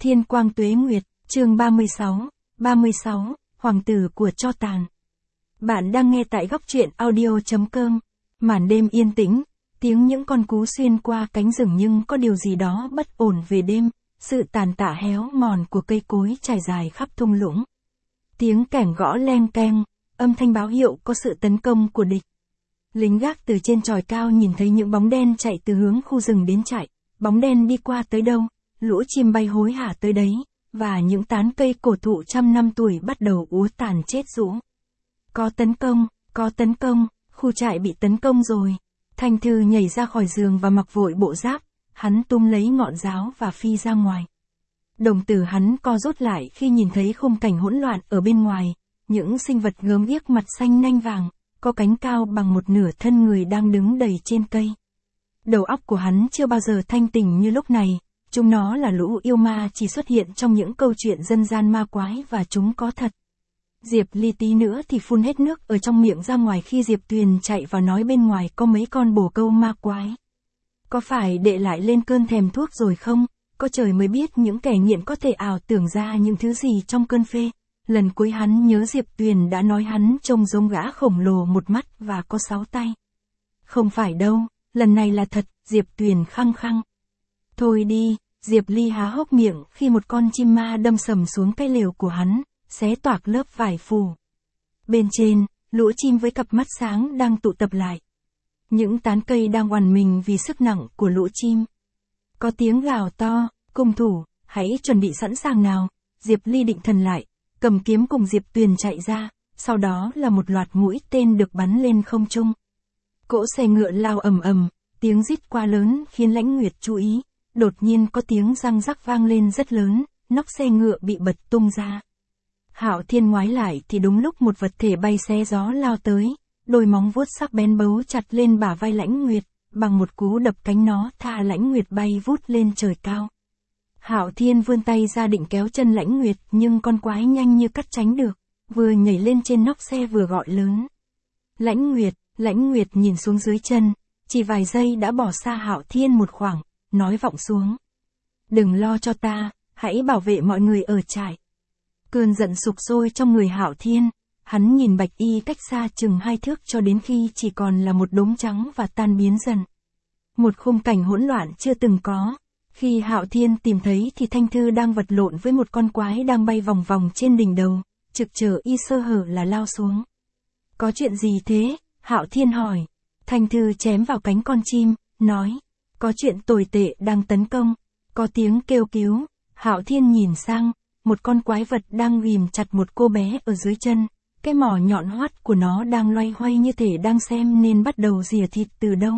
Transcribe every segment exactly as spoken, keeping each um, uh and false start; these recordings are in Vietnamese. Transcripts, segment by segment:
Thiên quang tuế nguyệt, chương ba mươi sáu, ba mươi sáu, Hoàng tử của tro tàn. Bạn đang nghe tại góc truyện audio chấm com. Màn đêm yên tĩnh, tiếng những con cú xuyên qua cánh rừng nhưng có điều gì đó bất ổn về đêm, sự tàn tạ héo mòn của cây cối trải dài khắp thung lũng. Tiếng kẻng gõ leng keng, âm thanh báo hiệu có sự tấn công của địch. Lính gác từ trên chòi cao nhìn thấy những bóng đen chạy từ hướng khu rừng đến trại, bóng đen đi qua tới đâu, lũ chim bay hối hả tới đấy, và những tán cây cổ thụ trăm năm tuổi bắt đầu úa tàn chết rũ. Có tấn công, có tấn công, khu trại bị tấn công rồi. Thanh Thư nhảy ra khỏi giường và mặc vội bộ giáp, hắn túm lấy ngọn giáo và phi ra ngoài. Đồng tử hắn co rút lại khi nhìn thấy khung cảnh hỗn loạn ở bên ngoài, những sinh vật gớm ghiếc mặt xanh nanh vàng, có cánh cao bằng một nửa thân người đang đứng đầy trên cây. Đầu óc của hắn chưa bao giờ thanh tỉnh như lúc này, chúng nó là lũ yêu ma chỉ xuất hiện trong những câu chuyện dân gian ma quái và chúng có thật. Diệp Ly tí nữa thì phun hết nước ở trong miệng ra ngoài khi Diệp Tuyền chạy vào nói bên ngoài có mấy con bồ câu ma quái. Có phải đệ lại lên cơn thèm thuốc rồi không? Có trời mới biết những kẻ nghiện có thể ảo tưởng ra những thứ gì trong cơn phê. Lần cuối hắn nhớ Diệp Tuyền đã nói hắn trông giống gã khổng lồ một mắt và có sáu tay. Không phải đâu, lần này là thật, Diệp Tuyền khăng khăng. Thôi đi, Diệp Ly há hốc miệng khi một con chim ma đâm sầm xuống cái lều của hắn, xé toạc lớp vải phủ. Bên trên, lũ chim với cặp mắt sáng đang tụ tập lại. Những tán cây đang oằn mình vì sức nặng của lũ chim. Có tiếng gào to, cung thủ, hãy chuẩn bị sẵn sàng nào. Diệp Ly định thần lại, cầm kiếm cùng Diệp Tuyền chạy ra, sau đó là một loạt mũi tên được bắn lên không trung. Cỗ xe ngựa lao ầm ầm, tiếng rít quá lớn khiến Lãnh Nguyệt chú ý, đột nhiên có tiếng răng rắc vang lên rất lớn, nóc xe ngựa bị bật tung ra. Hạo Thiên ngoái lại thì đúng lúc một vật thể bay xé gió lao tới, đôi móng vuốt sắc bén bấu chặt lên bả vai Lãnh Nguyệt, bằng một cú đập cánh nó thả Lãnh Nguyệt bay vút lên trời cao. Hạo Thiên vươn tay ra định kéo chân Lãnh Nguyệt nhưng con quái nhanh như cắt tránh được, vừa nhảy lên trên nóc xe vừa gọi lớn. Lãnh Nguyệt, Lãnh Nguyệt nhìn xuống dưới chân, chỉ vài giây đã bỏ xa Hạo Thiên một khoảng, nói vọng xuống. Đừng lo cho ta, hãy bảo vệ mọi người ở trại. Cơn giận sục sôi trong người Hạo Thiên, hắn nhìn Bạch Y cách xa chừng hai thước cho đến khi chỉ còn là một đống trắng và tan biến dần. Một khung cảnh hỗn loạn chưa từng có. Khi Hạo Thiên tìm thấy thì Thanh Thư đang vật lộn với một con quái đang bay vòng vòng trên đỉnh đầu, trực chờ y sơ hở là lao xuống. Có chuyện gì thế? Hạo Thiên hỏi. Thanh Thư chém vào cánh con chim, nói, có chuyện tồi tệ đang tấn công. Có tiếng kêu cứu. Hạo Thiên nhìn sang, một con quái vật đang ghìm chặt một cô bé ở dưới chân, cái mỏ nhọn hoắt của nó đang loay hoay như thể đang xem nên bắt đầu rỉa thịt từ đâu.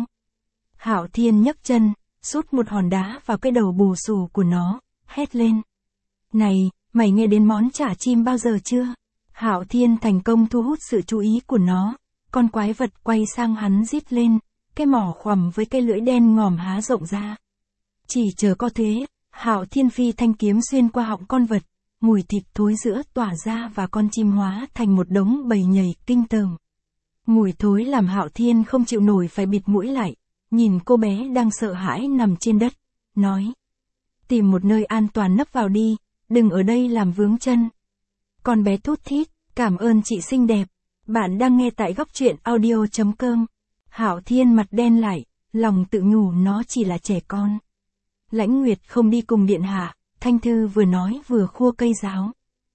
Hạo Thiên nhấc chân, sút một hòn đá vào cái đầu bù xù của nó, hét lên. Này, mày nghe đến món chả chim bao giờ chưa? Hạo Thiên thành công thu hút sự chú ý của nó, con quái vật quay sang hắn rít lên, cái mỏ khoằm với cái lưỡi đen ngòm há rộng ra. Chỉ chờ có thế, Hạo Thiên phi thanh kiếm xuyên qua họng con vật, mùi thịt thối rữa tỏa ra và con chim hóa thành một đống bầy nhầy kinh tởm. Mùi thối làm Hạo Thiên không chịu nổi phải bịt mũi lại, nhìn cô bé đang sợ hãi nằm trên đất, nói. Tìm một nơi an toàn nấp vào đi, đừng ở đây làm vướng chân. Con bé thút thít, cảm ơn chị xinh đẹp. Bạn đang nghe tại góc truyện audio chấm com. Hạo Thiên mặt đen lại, lòng tự nhủ nó chỉ là trẻ con. Lãnh Nguyệt không đi cùng điện hạ, Thanh Thư vừa nói vừa khua cây giáo.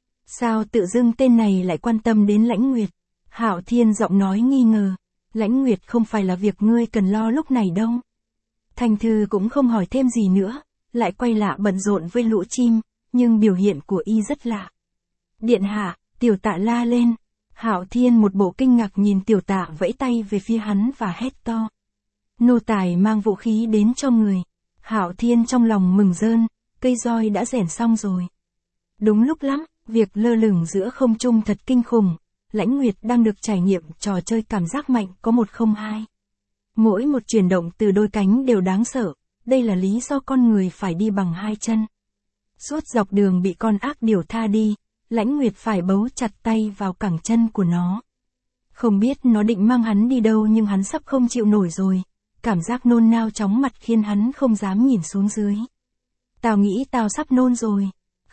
Sao tự dưng tên này lại quan tâm đến Lãnh Nguyệt? Hạo Thiên giọng nói nghi ngờ. Lãnh Nguyệt không phải là việc ngươi cần lo lúc này đâu. Thanh Thư cũng không hỏi thêm gì nữa, lại quay lạ bận rộn với lũ chim, nhưng biểu hiện của y rất lạ. Điện hạ, Tiểu Tạ la lên. Hạo Thiên một bộ kinh ngạc nhìn Tiểu Tạ vẫy tay về phía hắn và hét to. Nô tài mang vũ khí đến cho người. Hạo Thiên trong lòng mừng rơn, cây roi đã rèn xong rồi. Đúng lúc lắm, việc lơ lửng giữa không trung thật kinh khủng. Lãnh Nguyệt đang được trải nghiệm trò chơi cảm giác mạnh có một không hai. Mỗi một chuyển động từ đôi cánh đều đáng sợ, đây là lý do con người phải đi bằng hai chân. Suốt dọc đường bị con ác điểu tha đi, Lãnh Nguyệt phải bấu chặt tay vào cẳng chân của nó. Không biết nó định mang hắn đi đâu nhưng hắn sắp không chịu nổi rồi, cảm giác nôn nao chóng mặt khiến hắn không dám nhìn xuống dưới. Tao nghĩ tao sắp nôn rồi,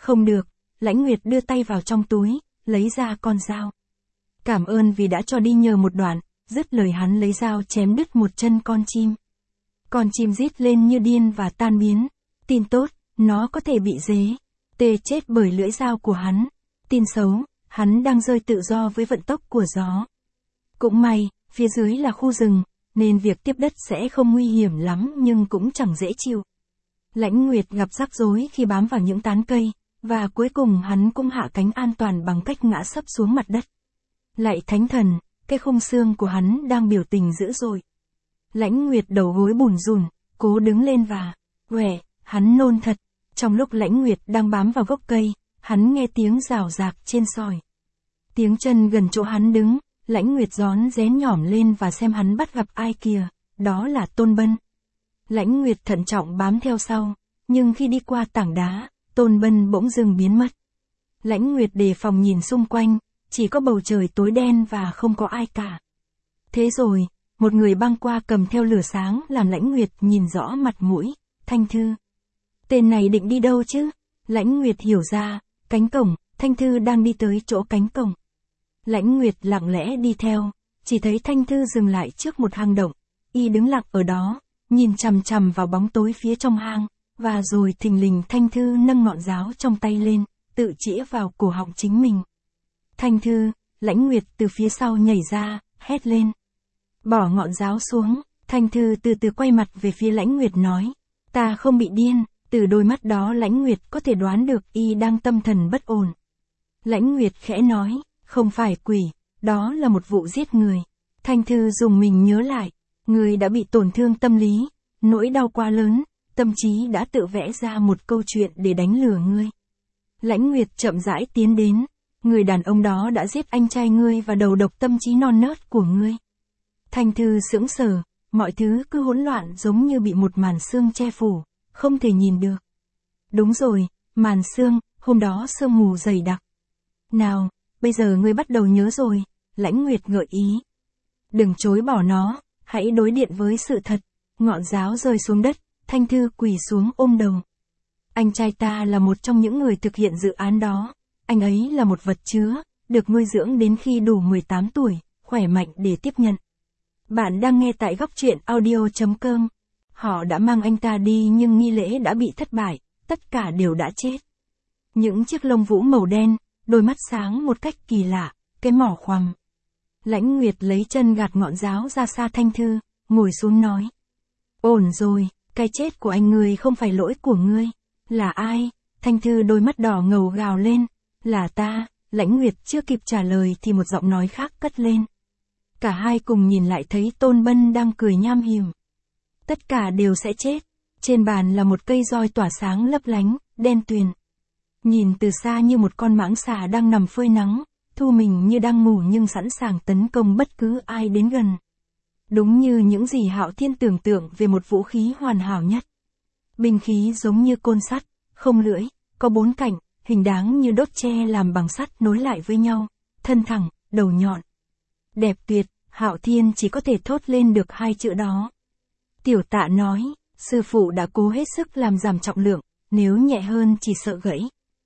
Không được, Lãnh Nguyệt đưa tay vào trong túi, lấy ra con dao. Cảm ơn vì đã cho đi nhờ một đoạn, dứt lời hắn lấy dao chém đứt một chân con chim. Con chim rít lên như điên và tan biến. Tin tốt, nó có thể bị dế tê chết bởi lưỡi dao của hắn. Tin xấu, hắn đang rơi tự do với vận tốc của gió. Cũng may, phía dưới là khu rừng, nên việc tiếp đất sẽ không nguy hiểm lắm nhưng cũng chẳng dễ chịu. Lãnh Nguyệt gặp rắc rối khi bám vào những tán cây, và cuối cùng hắn cũng hạ cánh an toàn bằng cách ngã sấp xuống mặt đất. Lạy Thánh Thần, cái khung xương của hắn đang biểu tình dữ dội. Lãnh Nguyệt đầu gối bủn rủn, cố đứng lên và, quẻ, hắn nôn thật. Trong lúc Lãnh Nguyệt đang bám vào gốc cây, hắn nghe tiếng rào rạc trên sỏi. Tiếng chân gần chỗ hắn đứng, Lãnh Nguyệt rón rén nhỏm lên và xem hắn bắt gặp ai kìa, đó là Tôn Bân. Lãnh Nguyệt thận trọng bám theo sau, nhưng khi đi qua tảng đá, Tôn Bân bỗng dưng biến mất. Lãnh Nguyệt đề phòng nhìn xung quanh, chỉ có bầu trời tối đen và không có ai cả. Thế rồi, một người băng qua cầm theo lửa sáng làm Lãnh Nguyệt nhìn rõ mặt mũi. Thanh Thư. Tên này định đi đâu chứ? Lãnh Nguyệt hiểu ra, cánh cổng, Thanh Thư đang đi tới chỗ cánh cổng. Lãnh Nguyệt lặng lẽ đi theo, chỉ thấy Thanh Thư dừng lại trước một hang động. Y đứng lặng ở đó, nhìn chằm chằm vào bóng tối phía trong hang, và rồi thình lình Thanh Thư nâng ngọn giáo trong tay lên, tự chĩa vào cổ họng chính mình. Thanh Thư, Lãnh Nguyệt từ phía sau nhảy ra, hét lên. Bỏ ngọn giáo xuống, Thanh Thư từ từ quay mặt về phía Lãnh Nguyệt nói. Ta không bị điên, từ đôi mắt đó Lãnh Nguyệt có thể đoán được y đang tâm thần bất ổn. Lãnh Nguyệt khẽ nói, không phải quỷ, đó là một vụ giết người. Thanh Thư dùng mình nhớ lại, người đã bị tổn thương tâm lý, nỗi đau quá lớn, tâm trí đã tự vẽ ra một câu chuyện để đánh lừa ngươi. Lãnh Nguyệt chậm rãi tiến đến, người đàn ông đó đã giết anh trai ngươi và đầu độc tâm trí non nớt của ngươi. Thanh Thư sững sờ, mọi thứ cứ hỗn loạn giống như bị một màn sương che phủ, không thể nhìn được. Đúng rồi, màn sương, hôm đó sương mù dày đặc. Nào, bây giờ ngươi bắt đầu nhớ rồi, Lãnh Nguyệt gợi ý. Đừng chối bỏ nó, hãy đối điện với sự thật. Ngọn giáo rơi xuống đất, Thanh Thư quỳ xuống ôm đầu. Anh trai ta là một trong những người thực hiện dự án đó. Anh ấy là một vật chứa, được nuôi dưỡng đến khi đủ mười tám tuổi, khỏe mạnh để tiếp nhận. Bạn đang nghe tại góc truyện audio chấm com. Họ đã mang anh ta đi nhưng nghi lễ đã bị thất bại, tất cả đều đã chết. Những chiếc lông vũ màu đen, đôi mắt sáng một cách kỳ lạ, cái mỏ khoằm. Lãnh Nguyệt lấy chân gạt ngọn giáo ra xa Thanh Thư, ngồi xuống nói. Ổn rồi, cái chết của anh ngươi không phải lỗi của ngươi. Là ai? Thanh Thư đôi mắt đỏ ngầu gào lên. Là ta. Lãnh Nguyệt chưa kịp trả lời thì một giọng nói khác cất lên. Cả hai cùng nhìn lại thấy Tôn Bân đang cười nham hiểm. Tất cả đều sẽ chết. Trên bàn là một cây roi tỏa sáng lấp lánh, đen tuyền. Nhìn từ xa như một con mãng xà đang nằm phơi nắng, thu mình như đang ngủ nhưng sẵn sàng tấn công bất cứ ai đến gần. Đúng như những gì Hạo Thiên tưởng tượng về một vũ khí hoàn hảo nhất. Binh khí giống như côn sắt, không lưỡi, có bốn cạnh, hình dáng như đốt tre làm bằng sắt nối lại với nhau, thân thẳng, đầu nhọn. Đẹp tuyệt, Hạo Thiên chỉ có thể thốt lên được hai chữ đó. Tiểu Tạ nói, sư phụ đã cố hết sức làm giảm trọng lượng, nếu nhẹ hơn chỉ sợ gãy.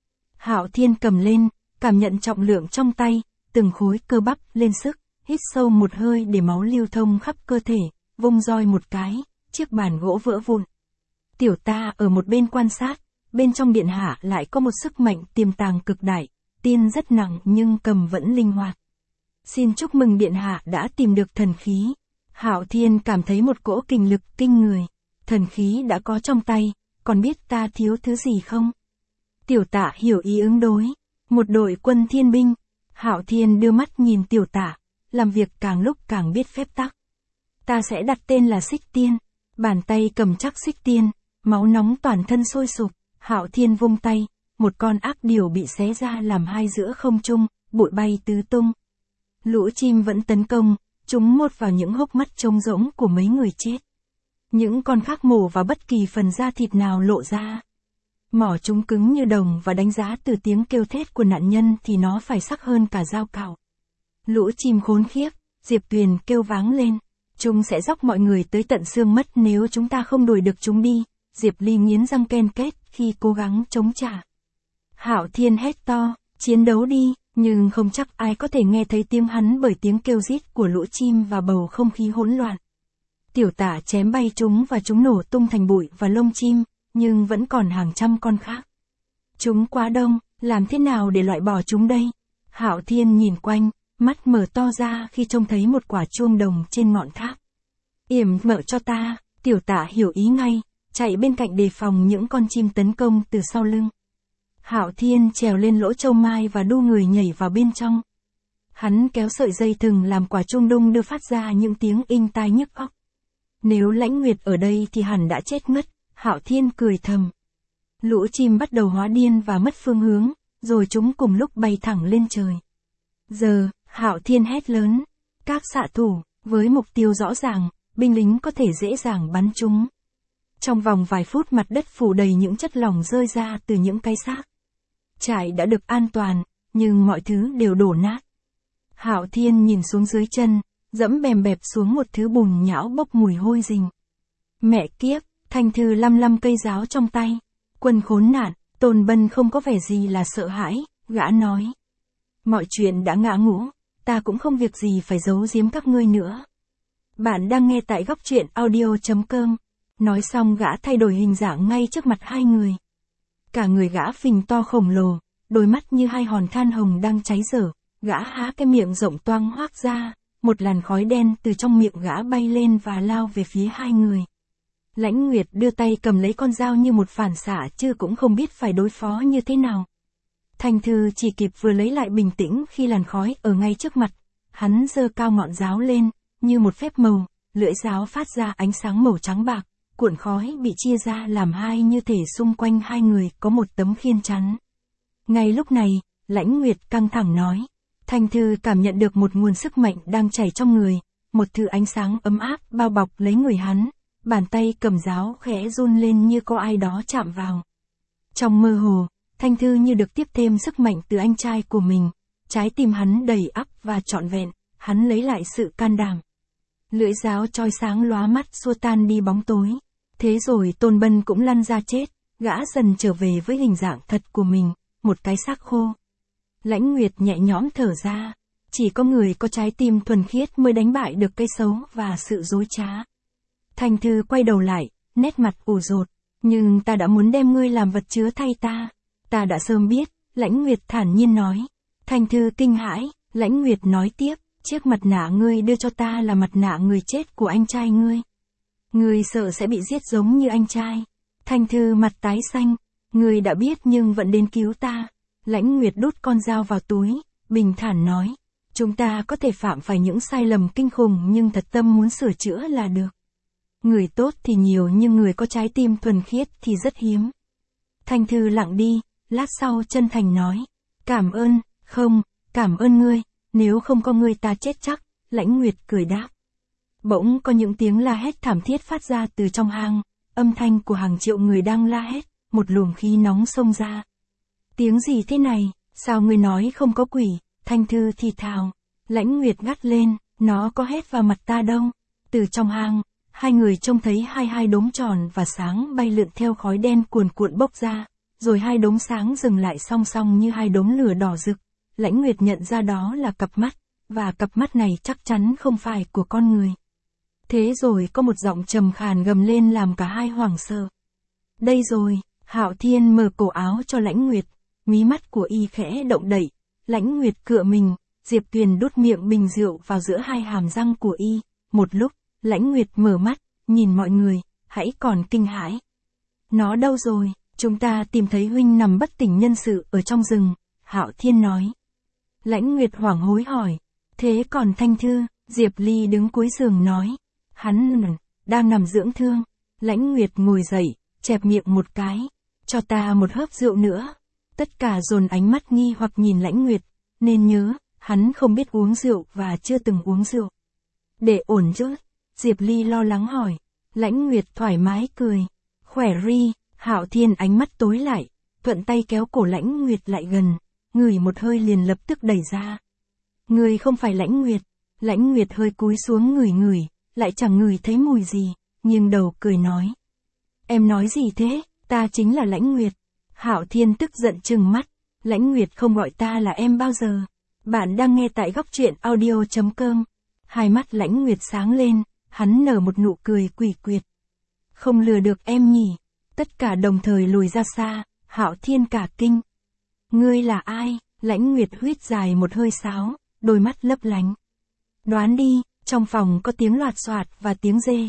Hạo Thiên cầm lên, cảm nhận trọng lượng trong tay, từng khối cơ bắp lên sức, hít sâu một hơi để máu lưu thông khắp cơ thể, vung roi một cái, chiếc bàn gỗ vỡ vụn. Tiểu Ta ở một bên quan sát, bên trong điện hạ lại có một sức mạnh tiềm tàng cực đại, tiên rất nặng nhưng cầm vẫn linh hoạt. Xin chúc mừng điện hạ đã tìm được thần khí. Hạo Thiên cảm thấy một cỗ kình lực kinh người. Thần khí đã có trong tay, còn biết ta thiếu thứ gì không? Tiểu Tạ hiểu ý ứng đối. Một đội quân thiên binh. Hạo Thiên đưa mắt nhìn Tiểu Tạ, làm việc càng lúc càng biết phép tắc. Ta sẽ đặt tên là Xích Tiên. Bàn tay cầm chắc xích tiên, máu nóng toàn thân sôi sục. Hạo Thiên vung tay, một con ác điểu bị xé ra làm hai giữa không trung, bụi bay tứ tung. Lũ chim vẫn tấn công, chúng mốt vào những hốc mắt trống rỗng của mấy người chết. Những con khác mổ vào bất kỳ phần da thịt nào lộ ra. Mỏ chúng cứng như đồng và đánh giá từ tiếng kêu thét của nạn nhân thì nó phải sắc hơn cả dao cạo. Lũ chim khốn khiếp, Diệp Tuyền kêu váng lên. Chúng sẽ dóc mọi người tới tận xương mất nếu chúng ta không đuổi được chúng đi. Diệp Ly nghiến răng ken két khi cố gắng chống trả. Hạo Thiên hét to, chiến đấu đi, nhưng không chắc ai có thể nghe thấy tiếng hắn bởi tiếng kêu rít của lũ chim và bầu không khí hỗn loạn. Tiểu Tả chém bay chúng và chúng nổ tung thành bụi và lông chim, nhưng vẫn còn hàng trăm con khác. Chúng quá đông, làm thế nào để loại bỏ chúng đây? Hạo Thiên nhìn quanh, mắt mở to ra khi trông thấy một quả chuông đồng trên ngọn tháp. Yểm mở cho ta, Tiểu Tả hiểu ý ngay, chạy bên cạnh đề phòng những con chim tấn công từ sau lưng. Hạo Thiên trèo lên lỗ châu mai và đu người nhảy vào bên trong. Hắn kéo sợi dây thừng làm quả chuông đung đưa phát ra những tiếng inh tai nhức óc. Nếu Lãnh Nguyệt ở đây thì hẳn đã chết ngất, Hạo Thiên cười thầm. Lũ chim bắt đầu hóa điên và mất phương hướng, rồi chúng cùng lúc bay thẳng lên trời. Giờ, Hạo Thiên hét lớn, các xạ thủ, với mục tiêu rõ ràng, binh lính có thể dễ dàng bắn chúng. Trong vòng vài phút mặt đất phủ đầy những chất lỏng rơi ra từ những cái xác. Trại đã được an toàn, nhưng mọi thứ đều đổ nát. Hạo Thiên nhìn xuống dưới chân, dẫm bèm bẹp xuống một thứ bùn nhão bốc mùi hôi rình. Mẹ kiếp, Thanh Thư lăm lăm cây giáo trong tay. Quân khốn nạn, Tôn Bân không có vẻ gì là sợ hãi, gã nói. Mọi chuyện đã ngã ngũ, ta cũng không việc gì phải giấu giếm các ngươi nữa. Bạn đang nghe tại góc truyện audio chấm com. Nói xong gã thay đổi hình dạng ngay trước mặt hai người. Cả người gã phình to khổng lồ, đôi mắt như hai hòn than hồng đang cháy dở, gã há cái miệng rộng toang hoác ra, một làn khói đen từ trong miệng gã bay lên và lao về phía hai người. Lãnh Nguyệt đưa tay cầm lấy con dao như một phản xạ chứ cũng không biết phải đối phó như thế nào. Thanh Thư chỉ kịp vừa lấy lại bình tĩnh khi làn khói ở ngay trước mặt, hắn giơ cao ngọn giáo lên, như một phép màu, lưỡi giáo phát ra ánh sáng màu trắng bạc. Cuộn khói bị chia ra làm hai như thể xung quanh hai người có một tấm khiên chắn. Ngay lúc này, Lãnh Nguyệt căng thẳng nói. Thanh Thư cảm nhận được một nguồn sức mạnh đang chảy trong người, một thứ ánh sáng ấm áp bao bọc lấy người hắn, bàn tay cầm giáo khẽ run lên như có ai đó chạm vào. Trong mơ hồ, Thanh Thư như được tiếp thêm sức mạnh từ anh trai của mình, trái tim hắn đầy ắp và trọn vẹn, hắn lấy lại sự can đảm. Lưỡi giáo chói sáng lóa mắt xua tan đi bóng tối. Thế rồi Tôn Bân cũng lăn ra chết, gã dần trở về với hình dạng thật của mình, một cái xác khô. Lãnh Nguyệt nhẹ nhõm thở ra, chỉ có người có trái tim thuần khiết mới đánh bại được cái xấu và sự dối trá. Thanh Thư quay đầu lại, nét mặt ủ rột, nhưng ta đã muốn đem ngươi làm vật chứa thay ta, ta đã sớm biết, Lãnh Nguyệt thản nhiên nói. Thanh Thư kinh hãi, Lãnh Nguyệt nói tiếp, chiếc mặt nạ ngươi đưa cho ta là mặt nạ người chết của anh trai ngươi. Ngươi sợ sẽ bị giết giống như anh trai. Thanh Thư mặt tái xanh, ngươi đã biết nhưng vẫn đến cứu ta. Lãnh Nguyệt đút con dao vào túi, bình thản nói. Chúng ta có thể phạm phải những sai lầm kinh khủng nhưng thật tâm muốn sửa chữa là được. Người tốt thì nhiều nhưng người có trái tim thuần khiết thì rất hiếm. Thanh Thư lặng đi, lát sau chân thành nói. Cảm ơn, không, cảm ơn ngươi, nếu không có ngươi ta chết chắc. Lãnh Nguyệt cười đáp. Bỗng có những tiếng la hét thảm thiết phát ra từ trong hang, âm thanh của hàng triệu người đang la hét, một luồng khí nóng xông ra. Tiếng gì thế này, sao ngươi nói không có quỷ? Thanh Thư thì thào. Lãnh Nguyệt gắt lên, nó có hét vào mặt ta đâu. Từ trong hang, hai người trông thấy hai hai đốm tròn và sáng bay lượn theo khói đen cuồn cuộn bốc ra, rồi hai đốm sáng dừng lại song song như hai đốm lửa đỏ rực. Lãnh Nguyệt nhận ra đó là cặp mắt, và cặp mắt này chắc chắn không phải của con người. Thế rồi có một giọng trầm khàn gầm lên làm cả hai hoảng sợ. Đây rồi, Hạo Thiên mở cổ áo cho Lãnh Nguyệt, mí mắt của y khẽ động đậy, Lãnh Nguyệt cựa mình, Diệp Tuyền đút miệng bình rượu vào giữa hai hàm răng của y, một lúc, Lãnh Nguyệt mở mắt, nhìn mọi người, hãy còn kinh hãi. Nó đâu rồi, chúng ta tìm thấy huynh nằm bất tỉnh nhân sự ở trong rừng, Hạo Thiên nói. Lãnh Nguyệt hoảng hối hỏi, thế còn Thanh Thư? Diệp Ly đứng cuối giường nói. Hắn đang nằm dưỡng thương. Lãnh Nguyệt ngồi dậy, chẹp miệng một cái. Cho ta một hớp rượu nữa. Tất cả dồn ánh mắt nghi hoặc nhìn Lãnh Nguyệt, nên nhớ, hắn không biết uống rượu và chưa từng uống rượu. Để ổn chứ? Diệp Ly lo lắng hỏi. Lãnh Nguyệt thoải mái cười. Khỏe ri. Hạo Thiên ánh mắt tối lại, thuận tay kéo cổ Lãnh Nguyệt lại gần, ngửi một hơi liền lập tức đẩy ra. Người không phải Lãnh Nguyệt. Lãnh Nguyệt hơi cúi xuống ngửi ngửi, lại chẳng ngửi thấy mùi gì, nghiêng đầu cười nói. Em nói gì thế, ta chính là Lãnh Nguyệt. Hạo Thiên tức giận trừng mắt, Lãnh Nguyệt không gọi ta là em bao giờ. Bạn đang nghe tại góc truyện audio.com. Hai mắt Lãnh Nguyệt sáng lên, hắn nở một nụ cười quỷ quyệt. Không lừa được em nhỉ? Tất cả đồng thời lùi ra xa, Hạo Thiên cả kinh. Ngươi là ai? Lãnh Nguyệt huýt dài một hơi sáo, đôi mắt lấp lánh. Đoán đi, trong phòng có tiếng loạt soạt và tiếng dê.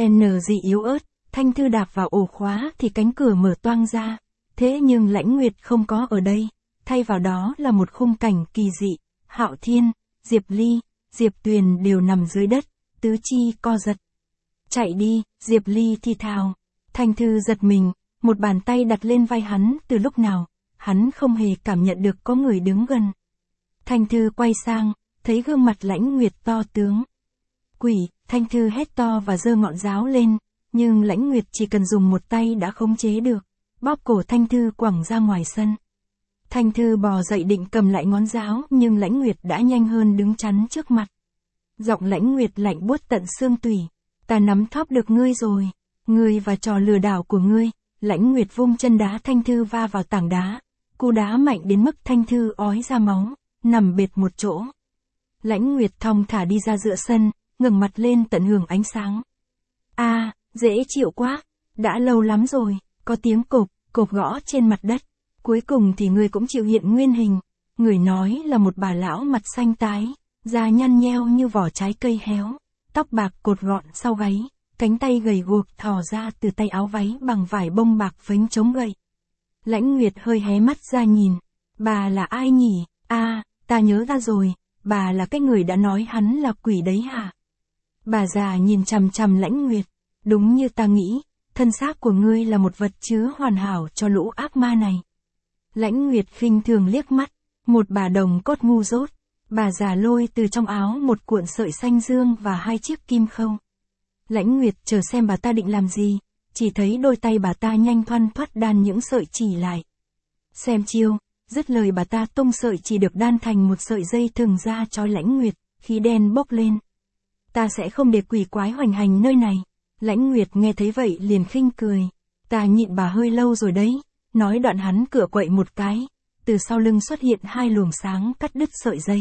N gì yếu ớt, Thanh Thư đạp vào ổ khóa thì cánh cửa mở toang ra. Thế nhưng Lãnh Nguyệt không có ở đây, thay vào đó là một khung cảnh kỳ dị. Hạo Thiên, Diệp Ly, Diệp Tuyền đều nằm dưới đất, tứ chi co giật. Chạy đi, Diệp Ly thì thào. Thanh Thư giật mình, một bàn tay đặt lên vai hắn từ lúc nào, hắn không hề cảm nhận được có người đứng gần. Thanh Thư quay sang, thấy gương mặt Lãnh Nguyệt to tướng. Quỷ, Thanh Thư hét to và giơ ngọn giáo lên, nhưng Lãnh Nguyệt chỉ cần dùng một tay đã khống chế được, bóp cổ Thanh Thư quẳng ra ngoài sân. Thanh Thư bò dậy định cầm lại ngón giáo nhưng Lãnh Nguyệt đã nhanh hơn đứng chắn trước mặt. Giọng Lãnh Nguyệt lạnh buốt tận xương tủy. Ta nắm thóp được ngươi rồi. Ngươi và trò lừa đảo của ngươi. Lãnh Nguyệt vung chân đá Thanh Thư va vào tảng đá. Cú đá mạnh đến mức Thanh Thư ói ra máu, nằm bệt một chỗ. Lãnh Nguyệt thong thả đi ra giữa sân, ngẩng mặt lên tận hưởng ánh sáng. A, à, dễ chịu quá. Đã lâu lắm rồi. Có tiếng cộp, cộp gõ trên mặt đất. Cuối cùng thì ngươi cũng chịu hiện nguyên hình. Người nói là một bà lão mặt xanh tái, da nhăn nheo như vỏ trái cây héo, tóc bạc cột gọn sau gáy, cánh tay gầy guộc thò ra từ tay áo váy bằng vải bông bạc phếnh chống gậy. Lãnh Nguyệt hơi hé mắt ra nhìn. Bà là ai nhỉ? A, à, ta nhớ ra rồi, bà là cái người đã nói hắn là quỷ đấy hả? Bà già nhìn chằm chằm Lãnh Nguyệt. Đúng như ta nghĩ, thân xác của ngươi là một vật chứa hoàn hảo cho lũ ác ma này. Lãnh Nguyệt khinh thường liếc mắt, một bà đồng cốt ngu dốt. Bà già lôi từ trong áo một cuộn sợi xanh dương và hai chiếc kim khâu. Lãnh Nguyệt chờ xem bà ta định làm gì, chỉ thấy đôi tay bà ta nhanh thoăn thoắt đan những sợi chỉ lại. Xem chiêu, dứt lời bà ta tung sợi chỉ được đan thành một sợi dây thừng ra trói Lãnh Nguyệt, khí đen bốc lên. Ta sẽ không để quỷ quái hoành hành nơi này. Lãnh Nguyệt nghe thấy vậy liền khinh cười. Ta nhịn bà hơi lâu rồi đấy. Nói đoạn hắn cửa quậy một cái, từ sau lưng xuất hiện hai luồng sáng cắt đứt sợi dây.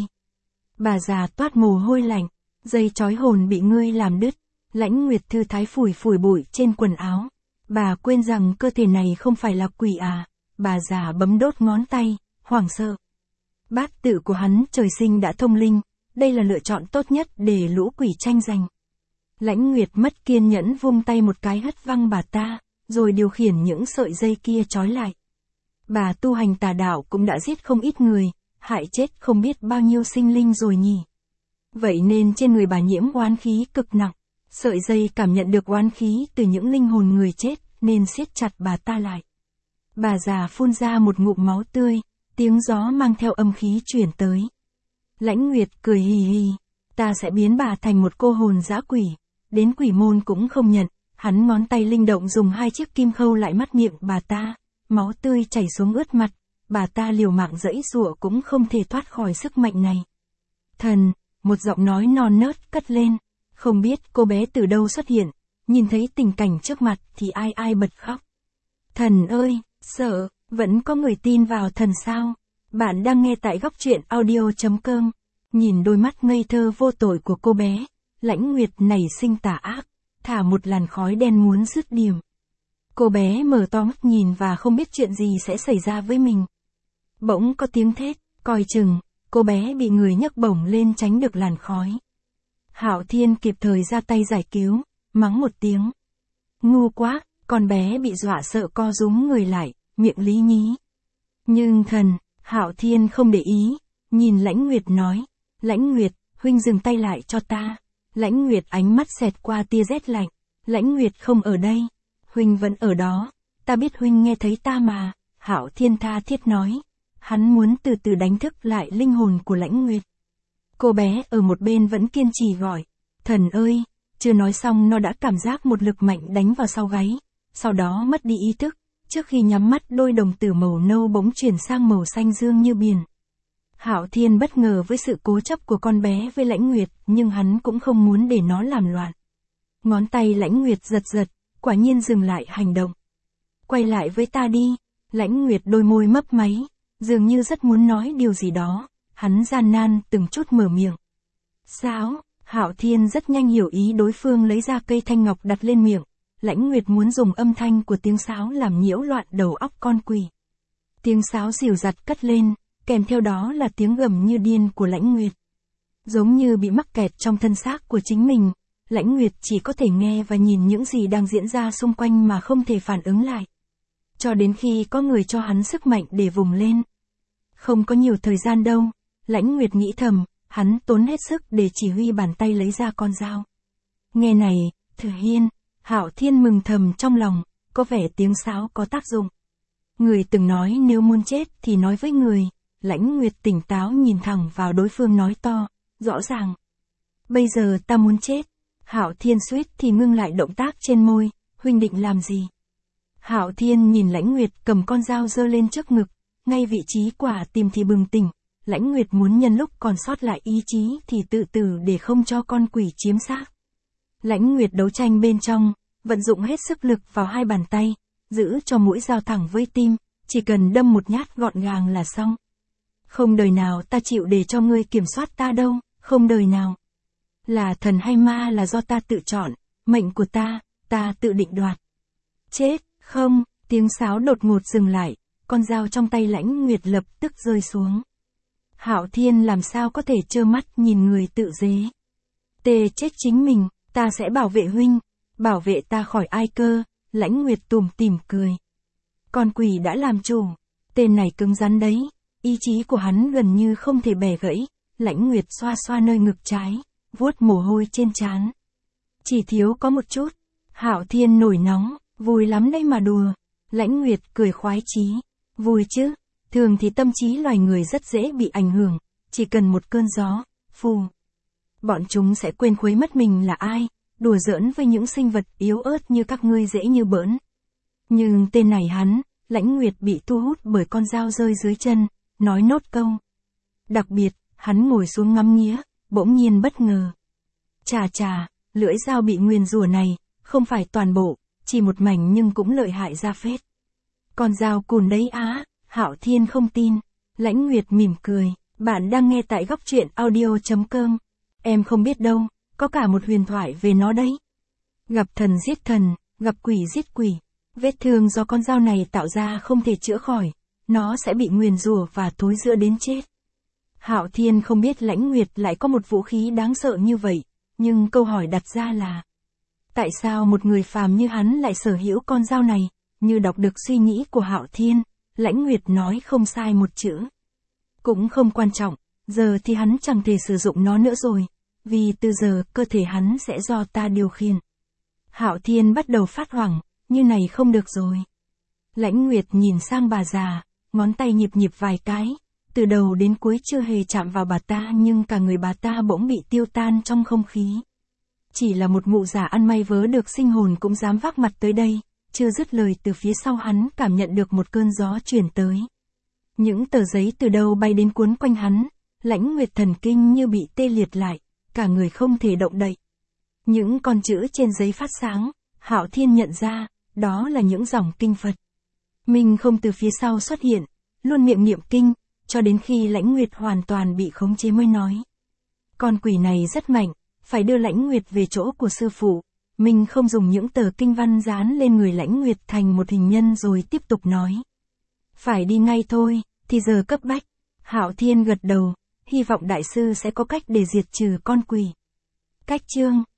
Bà già toát mồ hôi lạnh, dây trói hồn bị ngươi làm đứt. Lãnh Nguyệt thư thái phủi phủi bụi trên quần áo. Bà quên rằng cơ thể này không phải là quỷ à? Bà già bấm đốt ngón tay, hoảng sợ. Bát tự của hắn trời sinh đã thông linh, đây là lựa chọn tốt nhất để lũ quỷ tranh giành. Lãnh Nguyệt mất kiên nhẫn vung tay một cái hất văng bà ta, rồi điều khiển những sợi dây kia trói lại. Bà tu hành tà đạo cũng đã giết không ít người, hại chết không biết bao nhiêu sinh linh rồi nhỉ. Vậy nên trên người bà nhiễm oán khí cực nặng, sợi dây cảm nhận được oán khí từ những linh hồn người chết nên siết chặt bà ta lại. Bà già phun ra một ngụm máu tươi, tiếng gió mang theo âm khí chuyển tới. Lãnh Nguyệt cười hì hì, ta sẽ biến bà thành một cô hồn dã quỷ, đến quỷ môn cũng không nhận. Hắn ngón tay linh động dùng hai chiếc kim khâu lại mắt miệng bà ta, máu tươi chảy xuống ướt mặt, bà ta liều mạng giãy giụa cũng không thể thoát khỏi sức mạnh này. Thần, một giọng nói non nớt cất lên, không biết cô bé từ đâu xuất hiện, nhìn thấy tình cảnh trước mặt thì ai ai bật khóc. Thần ơi, sợ, vẫn có người tin vào thần sao? Bạn đang nghe tại góc truyện audio.com, nhìn đôi mắt ngây thơ vô tội của cô bé, Lãnh Nguyệt nảy sinh tà ác. Thả một làn khói đen muốn dứt điểm. Cô bé mở to mắt nhìn và không biết chuyện gì sẽ xảy ra với mình. Bỗng có tiếng thét, coi chừng, cô bé bị người nhấc bổng lên tránh được làn khói. Hạo Thiên kịp thời ra tay giải cứu, mắng một tiếng. Ngu quá, con bé bị dọa sợ co rúm người lại, miệng lý nhí. Nhưng thần, Hạo Thiên không để ý, nhìn Lãnh Nguyệt nói. Lãnh Nguyệt, huynh dừng tay lại cho ta. Lãnh Nguyệt ánh mắt xẹt qua tia rét lạnh. Lãnh Nguyệt không ở đây. Huynh vẫn ở đó. Ta biết huynh nghe thấy ta mà. Hạo Thiên tha thiết nói. Hắn muốn từ từ đánh thức lại linh hồn của Lãnh Nguyệt. Cô bé ở một bên vẫn kiên trì gọi. Thần ơi, chưa nói xong nó đã cảm giác một lực mạnh đánh vào sau gáy. Sau đó mất đi ý thức. Trước khi nhắm mắt đôi đồng tử màu nâu bỗng chuyển sang màu xanh dương như biển. Hạo Thiên bất ngờ với sự cố chấp của con bé với Lãnh Nguyệt, nhưng hắn cũng không muốn để nó làm loạn. Ngón tay Lãnh Nguyệt giật giật, quả nhiên dừng lại hành động. Quay lại với ta đi. Lãnh Nguyệt đôi môi mấp máy, dường như rất muốn nói điều gì đó, hắn gian nan từng chút mở miệng. Sáo, Hạo Thiên rất nhanh hiểu ý đối phương lấy ra cây thanh ngọc đặt lên miệng, Lãnh Nguyệt muốn dùng âm thanh của tiếng sáo làm nhiễu loạn đầu óc con quỷ. Tiếng sáo dịu dặt cất lên, kèm theo đó là tiếng gầm như điên của Lãnh Nguyệt. Giống như bị mắc kẹt trong thân xác của chính mình, Lãnh Nguyệt chỉ có thể nghe và nhìn những gì đang diễn ra xung quanh mà không thể phản ứng lại. Cho đến khi có người cho hắn sức mạnh để vùng lên. Không có nhiều thời gian đâu, Lãnh Nguyệt nghĩ thầm, hắn tốn hết sức để chỉ huy bàn tay lấy ra con dao. Nghe này, Thử Hiên, Hạo Thiên mừng thầm trong lòng, có vẻ tiếng sáo có tác dụng. Người từng nói nếu muốn chết thì nói với người, Lãnh Nguyệt tỉnh táo nhìn thẳng vào đối phương nói to, rõ ràng. Bây giờ ta muốn chết. Hạo Thiên suýt thì ngưng lại động tác trên môi, huynh định làm gì? Hạo Thiên nhìn Lãnh Nguyệt cầm con dao giơ lên trước ngực, ngay vị trí quả tim thì bừng tỉnh. Lãnh Nguyệt muốn nhân lúc còn sót lại ý chí thì tự tử để không cho con quỷ chiếm xác. Lãnh Nguyệt đấu tranh bên trong, vận dụng hết sức lực vào hai bàn tay, giữ cho mũi dao thẳng với tim, chỉ cần đâm một nhát gọn gàng là xong. Không đời nào ta chịu để cho ngươi kiểm soát ta đâu, không đời nào. Là thần hay ma là do ta tự chọn, mệnh của ta, ta tự định đoạt. Chết, không, tiếng sáo đột ngột dừng lại, con dao trong tay Lãnh Nguyệt lập tức rơi xuống. Hạo Thiên làm sao có thể trơ mắt nhìn người tự dế. Tê chết chính mình, ta sẽ bảo vệ huynh, bảo vệ ta khỏi ai cơ, Lãnh Nguyệt tủm tỉm cười. Con quỷ đã làm chủ, tên này cứng rắn đấy, ý chí của hắn gần như không thể bẻ gãy, Lãnh Nguyệt xoa xoa nơi ngực trái, vuốt mồ hôi trên trán. Chỉ thiếu có một chút, Hạo Thiên nổi nóng, vui lắm đấy mà đùa, Lãnh Nguyệt cười khoái chí, vui chứ. Thường thì tâm trí loài người rất dễ bị ảnh hưởng, chỉ cần một cơn gió, phù. Bọn chúng sẽ quên khuấy mất mình là ai, đùa giỡn với những sinh vật yếu ớt như các ngươi dễ như bỡn. Nhưng tên này hắn, Lãnh Nguyệt bị thu hút bởi con dao rơi dưới chân, nói nốt câu. Đặc biệt, hắn ngồi xuống ngắm nghía, bỗng nhiên bất ngờ. Chà chà, lưỡi dao bị nguyền rủa này, không phải toàn bộ, chỉ một mảnh nhưng cũng lợi hại ra phết. Con dao cùn đấy á. Hạo Thiên không tin. Lãnh Nguyệt mỉm cười, bạn đang nghe tại góc truyện audio chấm com. Em không biết đâu, có cả một huyền thoại về nó đấy. Gặp thần giết thần, gặp quỷ giết quỷ. Vết thương do con dao này tạo ra không thể chữa khỏi, nó sẽ bị nguyền rủa và thối rữa đến chết. Hạo Thiên không biết Lãnh Nguyệt lại có một vũ khí đáng sợ như vậy, nhưng câu hỏi đặt ra là tại sao một người phàm như hắn lại sở hữu con dao này? Như đọc được suy nghĩ của Hạo Thiên, Lãnh Nguyệt nói không sai một chữ. Cũng không quan trọng, giờ thì hắn chẳng thể sử dụng nó nữa rồi, vì từ giờ cơ thể hắn sẽ do ta điều khiển. Hạo Thiên bắt đầu phát hoảng, như này không được rồi. Lãnh Nguyệt nhìn sang bà già, ngón tay nhịp nhịp vài cái, từ đầu đến cuối chưa hề chạm vào bà ta nhưng cả người bà ta bỗng bị tiêu tan trong không khí. Chỉ là một mụ già ăn may vớ được sinh hồn cũng dám vác mặt tới đây. Chưa dứt lời từ phía sau hắn cảm nhận được một cơn gió chuyển tới. Những tờ giấy từ đâu bay đến cuốn quanh hắn, Lãnh Nguyệt thần kinh như bị tê liệt lại, cả người không thể động đậy. Những con chữ trên giấy phát sáng, Hạo Thiên nhận ra, đó là những dòng kinh Phật. Mình không từ phía sau xuất hiện, luôn miệng niệm kinh, cho đến khi Lãnh Nguyệt hoàn toàn bị khống chế mới nói. Con quỷ này rất mạnh, phải đưa Lãnh Nguyệt về chỗ của sư phụ. Mình không dùng những tờ kinh văn dán lên người Lãnh Nguyệt thành một hình nhân rồi tiếp tục nói. Phải đi ngay thôi, thì giờ cấp bách. Hạo Thiên gật đầu, hy vọng đại sư sẽ có cách để diệt trừ con quỷ. Cách chương